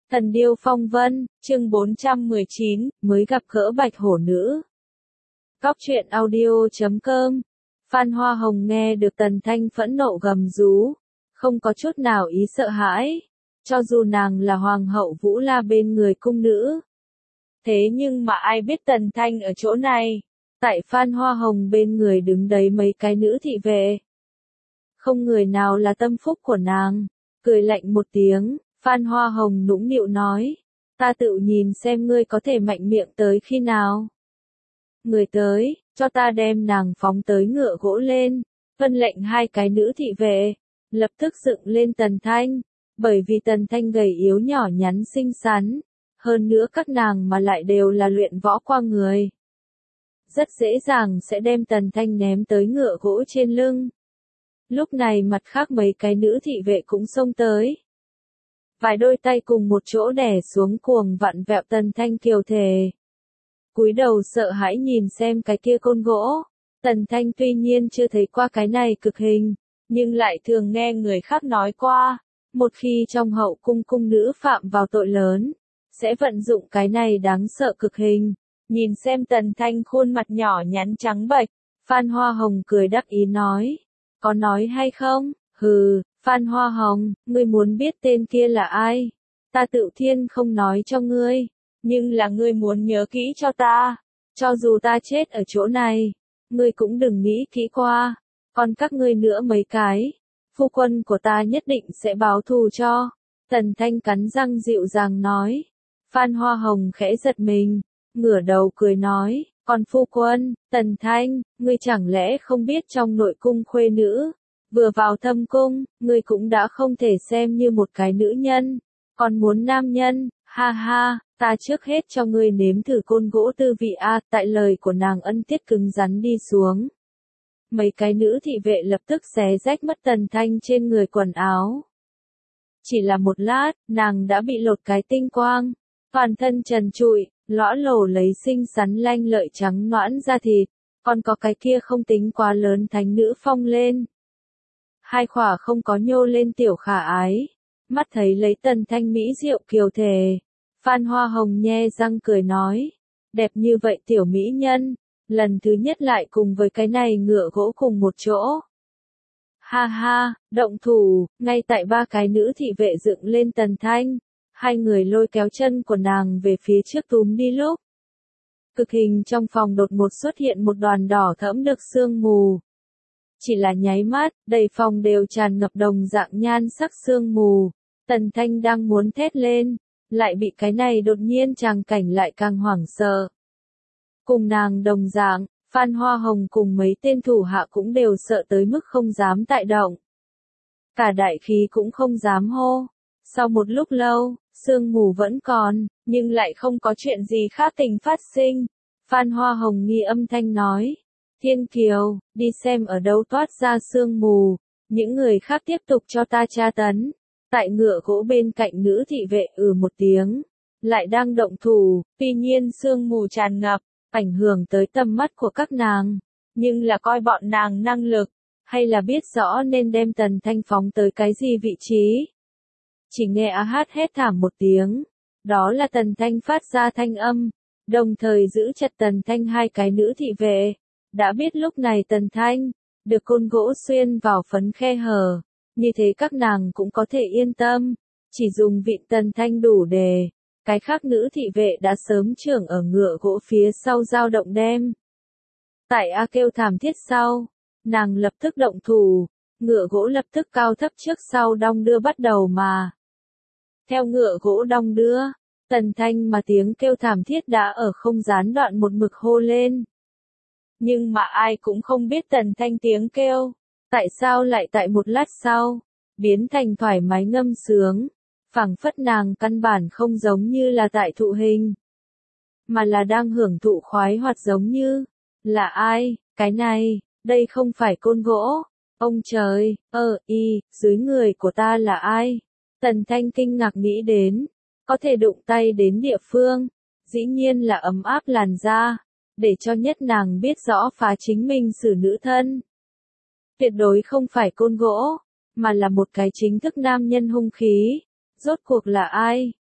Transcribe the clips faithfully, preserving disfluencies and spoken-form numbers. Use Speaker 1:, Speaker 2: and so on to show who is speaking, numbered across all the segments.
Speaker 1: Thần điêu phong vân, chương bốn trăm mười chín, mới gặp gỡ bạch hổ nữ. Cóc truyện audio chấm com. Phan Hoa Hồng nghe được Tần Thanh phẫn nộ gầm rú, không có chút nào ý sợ hãi, cho dù nàng là hoàng hậu Vũ La bên người cung nữ. Thế nhưng mà ai biết Tần Thanh ở chỗ này, tại Phan Hoa Hồng bên người đứng đấy mấy cái nữ thị vệ. Không người nào là tâm phúc của nàng, cười lạnh một tiếng. Phan Hoa Hồng nũng nịu nói, ta tự nhìn xem ngươi có thể mạnh miệng tới khi nào. Người tới, cho ta đem nàng phóng tới ngựa gỗ lên, vân lệnh hai cái nữ thị vệ, lập tức dựng lên Tần Thanh, bởi vì Tần Thanh gầy yếu nhỏ nhắn xinh xắn, hơn nữa các nàng mà lại đều là luyện võ qua người. Rất dễ dàng sẽ đem Tần Thanh ném tới ngựa gỗ trên lưng. Lúc này mặt khác mấy cái nữ thị vệ cũng xông tới. Vài đôi tay cùng một chỗ đè xuống cuồng vặn vẹo Tần Thanh kiều thề. Cúi đầu sợ hãi nhìn xem cái kia côn gỗ. Tần Thanh tuy nhiên chưa thấy qua cái này cực hình, nhưng lại thường nghe người khác nói qua, một khi trong hậu cung cung nữ phạm vào tội lớn, sẽ vận dụng cái này đáng sợ cực hình. Nhìn xem Tần Thanh khuôn mặt nhỏ nhắn trắng bệch, Phan Hoa Hồng cười đắc ý nói, có nói hay không? Hừ, Phan Hoa Hồng, ngươi muốn biết tên kia là ai? Ta tự thiên không nói cho ngươi, nhưng là ngươi muốn nhớ kỹ cho ta, cho dù ta chết ở chỗ này, ngươi cũng đừng nghĩ kỹ qua, còn các ngươi nữa mấy cái, phu quân của ta nhất định sẽ báo thù cho. Tần Thanh cắn răng dịu dàng nói. Phan Hoa Hồng khẽ giật mình, ngửa đầu cười nói, còn phu quân, Tần Thanh, ngươi chẳng lẽ không biết trong nội cung khuê nữ, vừa vào thâm cung, ngươi cũng đã không thể xem như một cái nữ nhân, còn muốn nam nhân, ha ha, ta trước hết cho ngươi nếm thử côn gỗ tư vị a. Tại lời của nàng ân tiết cứng rắn đi xuống. Mấy cái nữ thị vệ lập tức xé rách mất Tần Thanh trên người quần áo. Chỉ là một lát, nàng đã bị lột cái tinh quang, toàn thân trần trụi, lõa lồ lấy xinh xắn lanh lợi trắng nõn da thịt, còn có cái kia không tính quá lớn thánh nữ phong lên. Hai khỏa không có nhô lên tiểu khả ái, mắt thấy lấy Tần Thanh mỹ diệu kiều thề. Phan Hoa Hồng nhe răng cười nói, đẹp như vậy tiểu mỹ nhân, lần thứ nhất lại cùng với cái này ngựa gỗ cùng một chỗ. Ha ha, động thủ, ngay tại ba cái nữ thị vệ dựng lên Tần Thanh, hai người lôi kéo chân của nàng về phía trước túm đi lúc. Cực hình trong phòng đột ngột xuất hiện một đoàn đỏ thẫm được sương mù. Chỉ là nháy mắt, đầy phòng đều tràn ngập đồng dạng nhan sắc sương mù. Tần Thanh đang muốn thét lên, lại bị cái này đột nhiên tràng cảnh lại càng hoảng sợ. Cùng nàng đồng dạng, Phan Hoa Hồng cùng mấy tên thủ hạ cũng đều sợ tới mức không dám tại động. Cả đại khí cũng không dám hô. Sau một lúc lâu, sương mù vẫn còn, nhưng lại không có chuyện gì khác tình phát sinh. Phan Hoa Hồng nghi âm thanh nói, Thiên Kiều, đi xem ở đâu toát ra sương mù, những người khác tiếp tục cho ta tra tấn. Tại ngựa gỗ bên cạnh nữ thị vệ ừ một tiếng, lại đang động thủ, tuy nhiên sương mù tràn ngập, ảnh hưởng tới tầm mắt của các nàng, nhưng là coi bọn nàng năng lực, hay là biết rõ nên đem Tần Thanh phóng tới cái gì vị trí. Chỉ nghe á hát hét thảm một tiếng, đó là Tần Thanh phát ra thanh âm, đồng thời giữ chặt Tần Thanh hai cái nữ thị vệ, đã biết lúc này Tần Thanh, được côn gỗ xuyên vào phấn khe hở. Như thế các nàng cũng có thể yên tâm, chỉ dùng vịn Tần Thanh đủ đề, cái khác nữ thị vệ đã sớm trưởng ở ngựa gỗ phía sau dao động đem. Tại A kêu thảm thiết sau, nàng lập tức động thủ, ngựa gỗ lập tức cao thấp trước sau đong đưa bắt đầu mà. Theo ngựa gỗ đong đưa, Tần Thanh mà tiếng kêu thảm thiết đã ở không gián đoạn một mực hô lên. Nhưng mà ai cũng không biết Tần Thanh tiếng kêu. Tại sao lại tại một lát sau, biến thành thoải mái ngâm sướng, phảng phất nàng căn bản không giống như là tại thụ hình, mà là đang hưởng thụ khoái hoạt giống như, là ai, cái này, đây không phải côn gỗ, ông trời, ơ, y, dưới người của ta là ai? Tần Thanh kinh ngạc nghĩ đến, có thể đụng tay đến địa phương, dĩ nhiên là ấm áp làn da, để cho nhất nàng biết rõ phá chính mình xử nữ thân. Tuyệt đối không phải côn gỗ, mà là một cái chính thức nam nhân hung khí. Rốt cuộc là ai?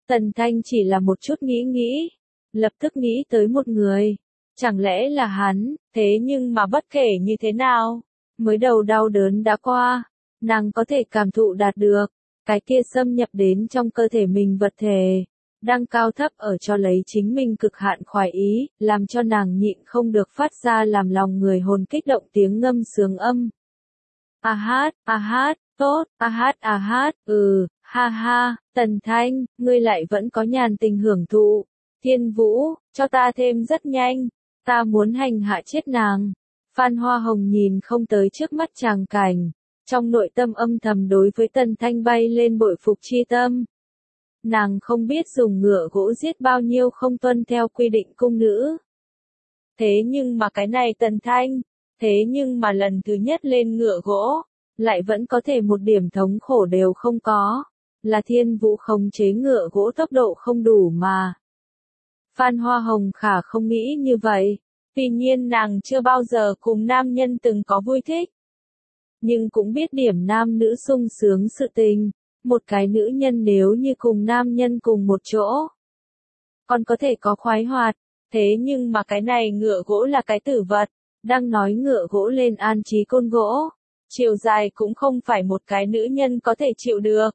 Speaker 1: Tần Thanh chỉ là một chút nghĩ nghĩ, lập tức nghĩ tới một người. Chẳng lẽ là hắn, thế nhưng mà bất kể như thế nào, mới đầu đau đớn đã qua, nàng có thể cảm thụ đạt được, cái kia xâm nhập đến trong cơ thể mình vật thể, đang cao thấp ở cho lấy chính mình cực hạn khoái ý, làm cho nàng nhịn không được phát ra làm lòng người hồn kích động tiếng ngâm sướng âm. A hát, a hát, tốt, a hát a hát, ừ, ha ha, Tần Thanh, ngươi lại vẫn có nhàn tình hưởng thụ. Thiên Vũ, cho ta thêm rất nhanh, ta muốn hành hạ chết nàng. Phan Hoa Hồng nhìn không tới trước mắt tràng cảnh, trong nội tâm âm thầm đối với Tần Thanh bay lên bội phục chi tâm. Nàng không biết dùng ngựa gỗ giết bao nhiêu không tuân theo quy định cung nữ. Thế nhưng mà cái này Tần Thanh, thế nhưng mà lần thứ nhất lên ngựa gỗ, lại vẫn có thể một điểm thống khổ đều không có, là Thiên Vũ khống chế ngựa gỗ tốc độ không đủ mà. Phan Hoa Hồng khả không nghĩ như vậy, tuy nhiên nàng chưa bao giờ cùng nam nhân từng có vui thích. Nhưng cũng biết điểm nam nữ sung sướng sự tình, một cái nữ nhân nếu như cùng nam nhân cùng một chỗ, còn có thể có khoái hoạt, thế nhưng mà cái này ngựa gỗ là cái tử vật, đang nói ngựa gỗ lên an trí côn gỗ, chiều dài cũng không phải một cái nữ nhân có thể chịu được.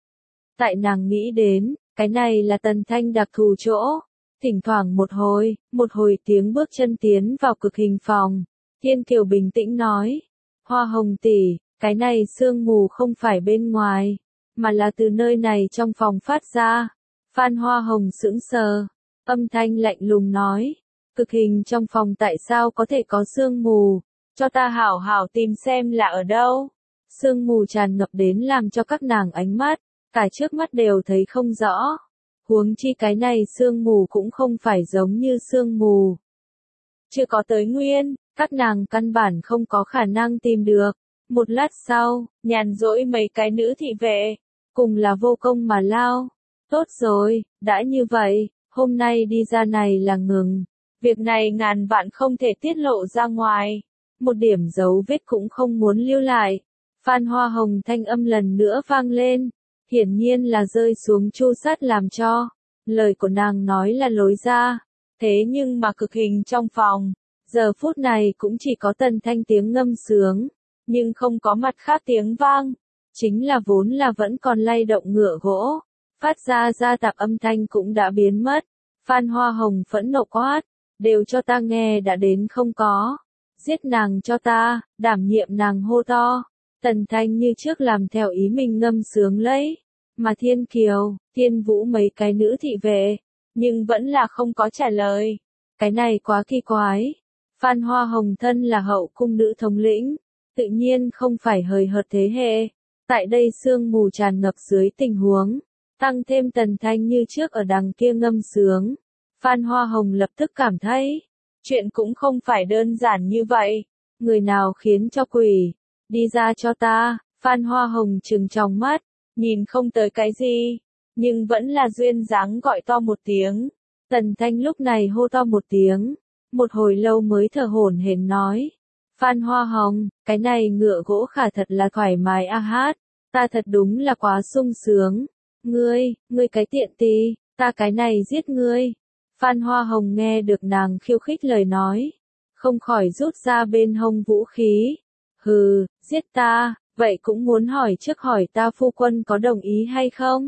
Speaker 1: Tại nàng nghĩ đến, cái này là Tần Thanh đặc thù chỗ, thỉnh thoảng một hồi, một hồi tiếng bước chân tiến vào cực hình phòng, Thiên Kiều bình tĩnh nói, Hoa Hồng tỷ, cái này sương mù không phải bên ngoài, mà là từ nơi này trong phòng phát ra. Phan Hoa Hồng sững sờ, âm thanh lạnh lùng nói, cực hình trong phòng tại sao có thể có sương mù, cho ta hảo hảo tìm xem là ở đâu. Sương mù tràn ngập đến làm cho các nàng ánh mắt, cả trước mắt đều thấy không rõ. Huống chi cái này sương mù cũng không phải giống như sương mù. Chưa có tới nguyên, các nàng căn bản không có khả năng tìm được. Một lát sau, nhàn rỗi mấy cái nữ thị vệ, cùng là vô công mà lao. Tốt rồi, đã như vậy, hôm nay đi ra này là ngừng. Việc này ngàn vạn không thể tiết lộ ra ngoài. Một điểm dấu vết cũng không muốn lưu lại. Phan Hoa Hồng thanh âm lần nữa vang lên. Hiển nhiên là rơi xuống chu sát làm cho. Lời của nàng nói là lối ra. Thế nhưng mà cực hình trong phòng, giờ phút này cũng chỉ có Tần Thanh tiếng ngâm sướng, nhưng không có mặt khác tiếng vang. Chính là vốn là vẫn còn lay động ngựa gỗ, phát ra ra tạp âm thanh cũng đã biến mất. Phan Hoa Hồng phẫn nộ quát, đều cho ta nghe đã đến không có. Giết nàng cho ta, đảm nhiệm nàng hô to. Tần Thanh như trước làm theo ý mình ngâm sướng lấy. Mà Thiên Kiều, Thiên Vũ mấy cái nữ thị vệ, nhưng vẫn là không có trả lời. Cái này quá kỳ quái. Phan Hoa Hồng thân là hậu cung nữ thống lĩnh, tự nhiên không phải hời hợt thế hệ. Tại đây sương mù tràn ngập dưới tình huống, tăng thêm Tần Thanh như trước ở đằng kia ngâm sướng. Phan Hoa Hồng lập tức cảm thấy, chuyện cũng không phải đơn giản như vậy. Người nào khiến cho quỷ, đi ra cho ta. Phan Hoa Hồng trừng tròng mắt, nhìn không tới cái gì, nhưng vẫn là duyên dáng gọi to một tiếng. Tần Thanh lúc này hô to một tiếng, một hồi lâu mới thở hổn hển nói. Phan Hoa Hồng, cái này ngựa gỗ khả thật là thoải mái a hát, ta thật đúng là quá sung sướng. Ngươi, ngươi cái tiện tì, ta cái này giết ngươi. Phan Hoa Hồng nghe được nàng khiêu khích lời nói, không khỏi rút ra bên hông vũ khí. Hừ, giết ta, vậy cũng muốn hỏi trước hỏi ta phu quân có đồng ý hay không?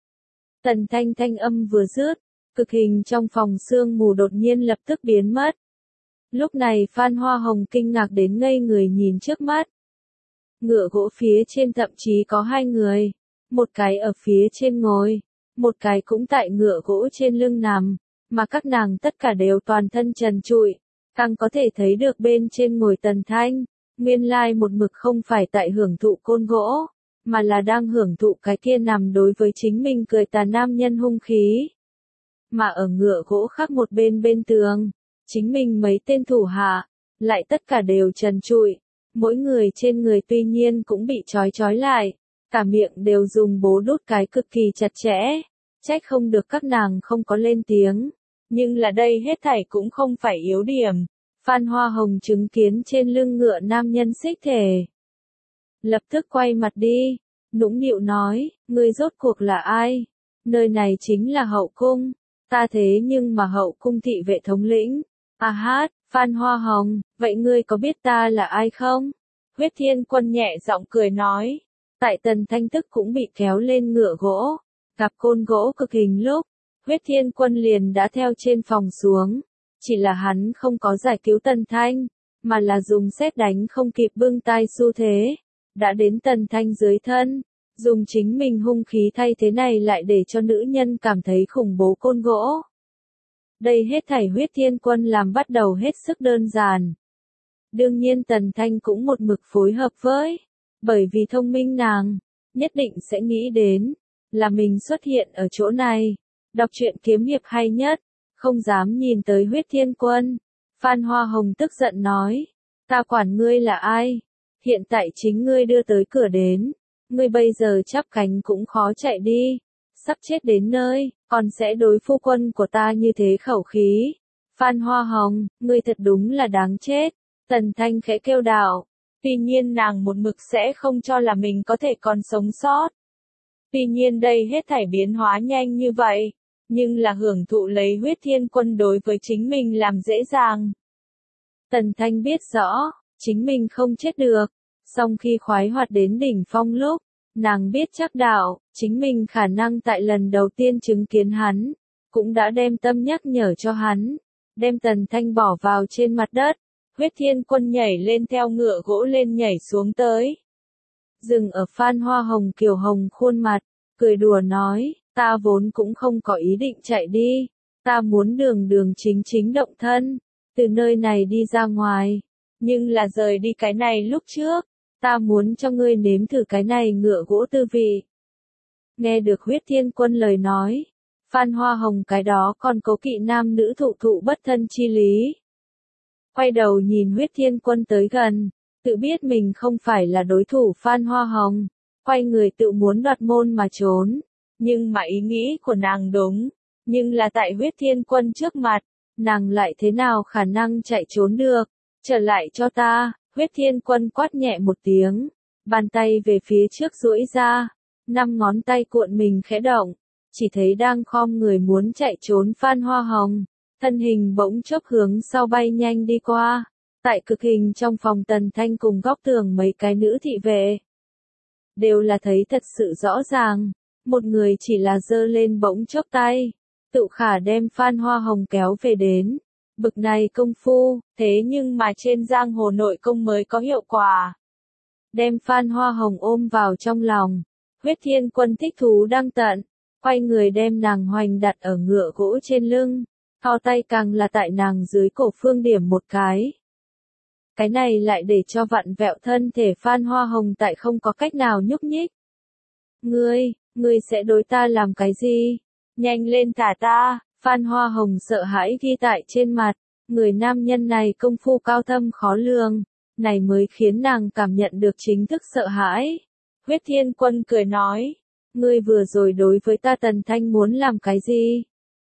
Speaker 1: Tần Thanh thanh âm vừa dứt, cực hình trong phòng sương mù đột nhiên lập tức biến mất. Lúc này Phan Hoa Hồng kinh ngạc đến ngây người nhìn trước mắt. Ngựa gỗ phía trên thậm chí có hai người, một cái ở phía trên ngồi, một cái cũng tại ngựa gỗ trên lưng nằm, mà các nàng tất cả đều toàn thân trần trụi, càng có thể thấy được bên trên ngồi Tần Thanh, nguyên lai một mực không phải tại hưởng thụ côn gỗ, mà là đang hưởng thụ cái kia nằm đối với chính mình cười tà nam nhân hung khí. Mà ở ngựa gỗ khác một bên bên tường, chính mình mấy tên thủ hạ, lại tất cả đều trần trụi, mỗi người trên người tuy nhiên cũng bị trói trói lại, cả miệng đều dùng bố đút cái cực kỳ chặt chẽ, trách không được các nàng không có lên tiếng, nhưng là đây hết thảy cũng không phải yếu điểm. Phan Hoa Hồng chứng kiến trên lưng ngựa nam nhân xích thể, lập tức quay mặt đi, nũng nịu nói, ngươi rốt cuộc là ai? nơi này chính là hậu cung, ta thế nhưng mà hậu cung thị vệ thống lĩnh. A hát, Phan Hoa Hồng, vậy ngươi có biết ta là ai không? Huyết Thiên Quân nhẹ giọng cười nói. Tại Tần Thanh tức cũng bị kéo lên ngựa gỗ, gặp côn gỗ cực hình lúc, Huyết Thiên Quân liền đã theo trên phòng xuống. Chỉ là hắn không có giải cứu Tần Thanh, mà là dùng sét đánh không kịp bưng tay xu thế, đã đến Tần Thanh dưới thân, dùng chính mình hung khí thay thế này lại để cho nữ nhân cảm thấy khủng bố côn gỗ. Đây hết thảy Huyết Thiên Quân làm bắt đầu hết sức đơn giản. Đương nhiên Tần Thanh cũng một mực phối hợp với, bởi vì thông minh nàng, nhất định sẽ nghĩ đến, là mình xuất hiện ở chỗ này, đọc truyện kiếm hiệp hay nhất, không dám nhìn tới Huyết Thiên Quân. Phan Hoa Hồng tức giận nói, ta quản ngươi là ai, hiện tại chính ngươi đưa tới cửa đến, ngươi bây giờ chắp cánh cũng khó chạy đi, sắp chết đến nơi, còn sẽ đối phu quân của ta như thế khẩu khí. Phan Hoa Hồng, ngươi thật đúng là đáng chết. Tần Thanh khẽ kêu đạo, tuy nhiên nàng một mực sẽ không cho là mình có thể còn sống sót. Tuy nhiên đây hết thảy biến hóa nhanh như vậy, nhưng là hưởng thụ lấy Huyết Thiên Quân đối với chính mình làm dễ dàng. Tần Thanh biết rõ, chính mình không chết được, song khi khoái hoạt đến đỉnh phong lúc, nàng biết chắc đạo, chính mình khả năng tại lần đầu tiên chứng kiến hắn, cũng đã đem tâm nhắc nhở cho hắn, đem Tần Thanh bỏ vào trên mặt đất. Huyết Thiên Quân nhảy lên theo ngựa gỗ lên nhảy xuống tới. Dừng ở Phan Hoa Hồng kiều hồng khuôn mặt, cười đùa nói, ta vốn cũng không có ý định chạy đi, ta muốn đường đường chính chính động thân, từ nơi này đi ra ngoài, nhưng là rời đi cái này lúc trước, ta muốn cho ngươi nếm thử cái này ngựa gỗ tư vị. Nghe được Huyết Thiên Quân lời nói, Phan Hoa Hồng cái đó còn cố kỵ nam nữ thụ thụ bất thân chi lý. Quay đầu nhìn Huyết Thiên Quân tới gần, tự biết mình không phải là đối thủ Phan Hoa Hồng, quay người tự muốn đoạt môn mà trốn, nhưng mà ý nghĩ của nàng đúng, nhưng là tại Huyết Thiên Quân trước mặt, nàng lại thế nào khả năng chạy trốn được, trở lại cho ta. Huyết Thiên Quân quát nhẹ một tiếng, bàn tay về phía trước duỗi ra, năm ngón tay cuộn mình khẽ động, chỉ thấy đang khom người muốn chạy trốn Phan Hoa Hồng, thân hình bỗng chốc hướng sau bay nhanh đi qua, tại cực hình trong phòng Tần Thanh cùng góc tường mấy cái nữ thị vệ. Đều là thấy thật sự rõ ràng, một người chỉ là giơ lên bỗng chốc tay, tự khả đem Phan Hoa Hồng kéo về đến. Bực này công phu, thế nhưng mà trên giang hồ nội công mới có hiệu quả. Đem Phan Hoa Hồng ôm vào trong lòng, Huyết Thiên Quân thích thú đang tận, quay người đem nàng hoành đặt ở ngựa gỗ trên lưng, thò tay càng là tại nàng dưới cổ phương điểm một cái. Cái này lại để cho vặn vẹo thân thể Phan Hoa Hồng tại không có cách nào nhúc nhích. Ngươi, ngươi sẽ đối ta làm cái gì? Nhanh lên thả ta! Phan Hoa Hồng sợ hãi ghi tại trên mặt, người nam nhân này công phu cao thâm khó lường, này mới khiến nàng cảm nhận được chính thức sợ hãi. Huyết Thiên Quân cười nói, ngươi vừa rồi đối với ta Tần Thanh muốn làm cái gì?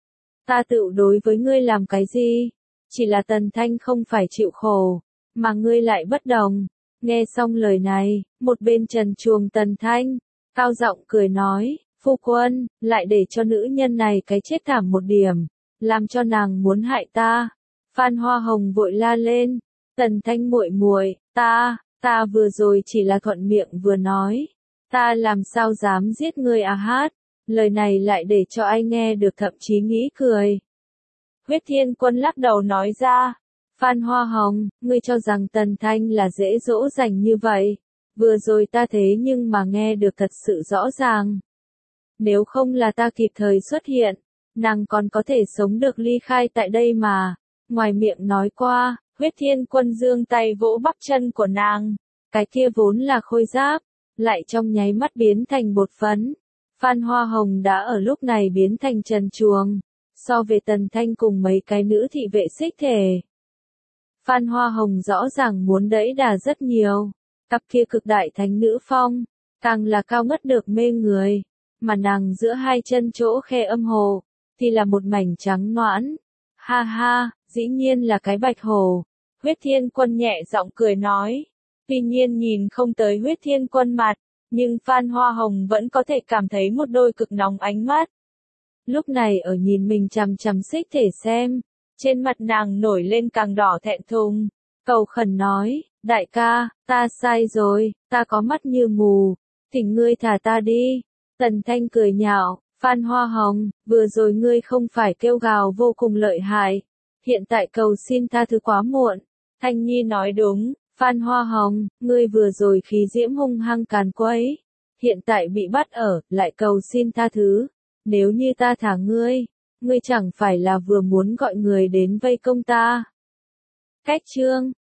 Speaker 1: Ta tự đối với ngươi làm cái gì? Chỉ là Tần Thanh không phải chịu khổ, mà ngươi lại bất đồng. Nghe xong lời này, một bên trần truồng Tần Thanh, cao giọng cười nói, phu quân, lại để cho nữ nhân này cái chết thảm một điểm, làm cho nàng muốn hại ta. Phan Hoa Hồng vội la lên, Tần Thanh muội muội, ta, ta vừa rồi chỉ là thuận miệng vừa nói, ta làm sao dám giết ngươi à hát, lời này lại để cho ai nghe được thậm chí nghĩ cười. Huyết Thiên Quân lắc đầu nói ra, Phan Hoa Hồng, ngươi cho rằng Tần Thanh là dễ dỗ dành như vậy, vừa rồi ta thế nhưng mà nghe được thật sự rõ ràng. Nếu không là ta kịp thời xuất hiện, nàng còn có thể sống được ly khai tại đây mà. Ngoài miệng nói qua, Huyết Thiên Quân giương tay vỗ bắp chân của nàng, cái kia vốn là khôi giáp, lại trong nháy mắt biến thành bột phấn. Phan Hoa Hồng đã ở lúc này biến thành trần truồng, so về Tần Thanh cùng mấy cái nữ thị vệ xích thể. Phan Hoa Hồng rõ ràng muốn đẩy đà rất nhiều, cặp kia cực đại thánh nữ phong, càng là cao ngất được mê người, mà nàng giữa hai chân chỗ khe âm hồ, thì là một mảnh trắng noãn. Ha ha, dĩ nhiên là cái bạch hồ. Huyết Thiên Quân nhẹ giọng cười nói. Tuy nhiên nhìn không tới Huyết Thiên Quân mặt, nhưng Phan Hoa Hồng vẫn có thể cảm thấy một đôi cực nóng ánh mắt. lúc này ở nhìn mình chằm chằm xích thể xem, trên mặt nàng nổi lên càng đỏ thẹn thùng, cầu khẩn nói, đại ca, ta sai rồi, ta có mắt như mù, thỉnh ngươi thả ta đi. Tần Thanh cười nhạo, Phan Hoa Hồng, vừa rồi ngươi không phải kêu gào vô cùng lợi hại, hiện tại cầu xin tha thứ quá muộn. Thanh Nhi nói đúng, Phan Hoa Hồng, ngươi vừa rồi khí diễm hung hăng càn quấy, hiện tại bị bắt ở, lại cầu xin tha thứ, nếu như ta thả ngươi, ngươi chẳng phải là vừa muốn gọi người đến vây công ta. Cách chương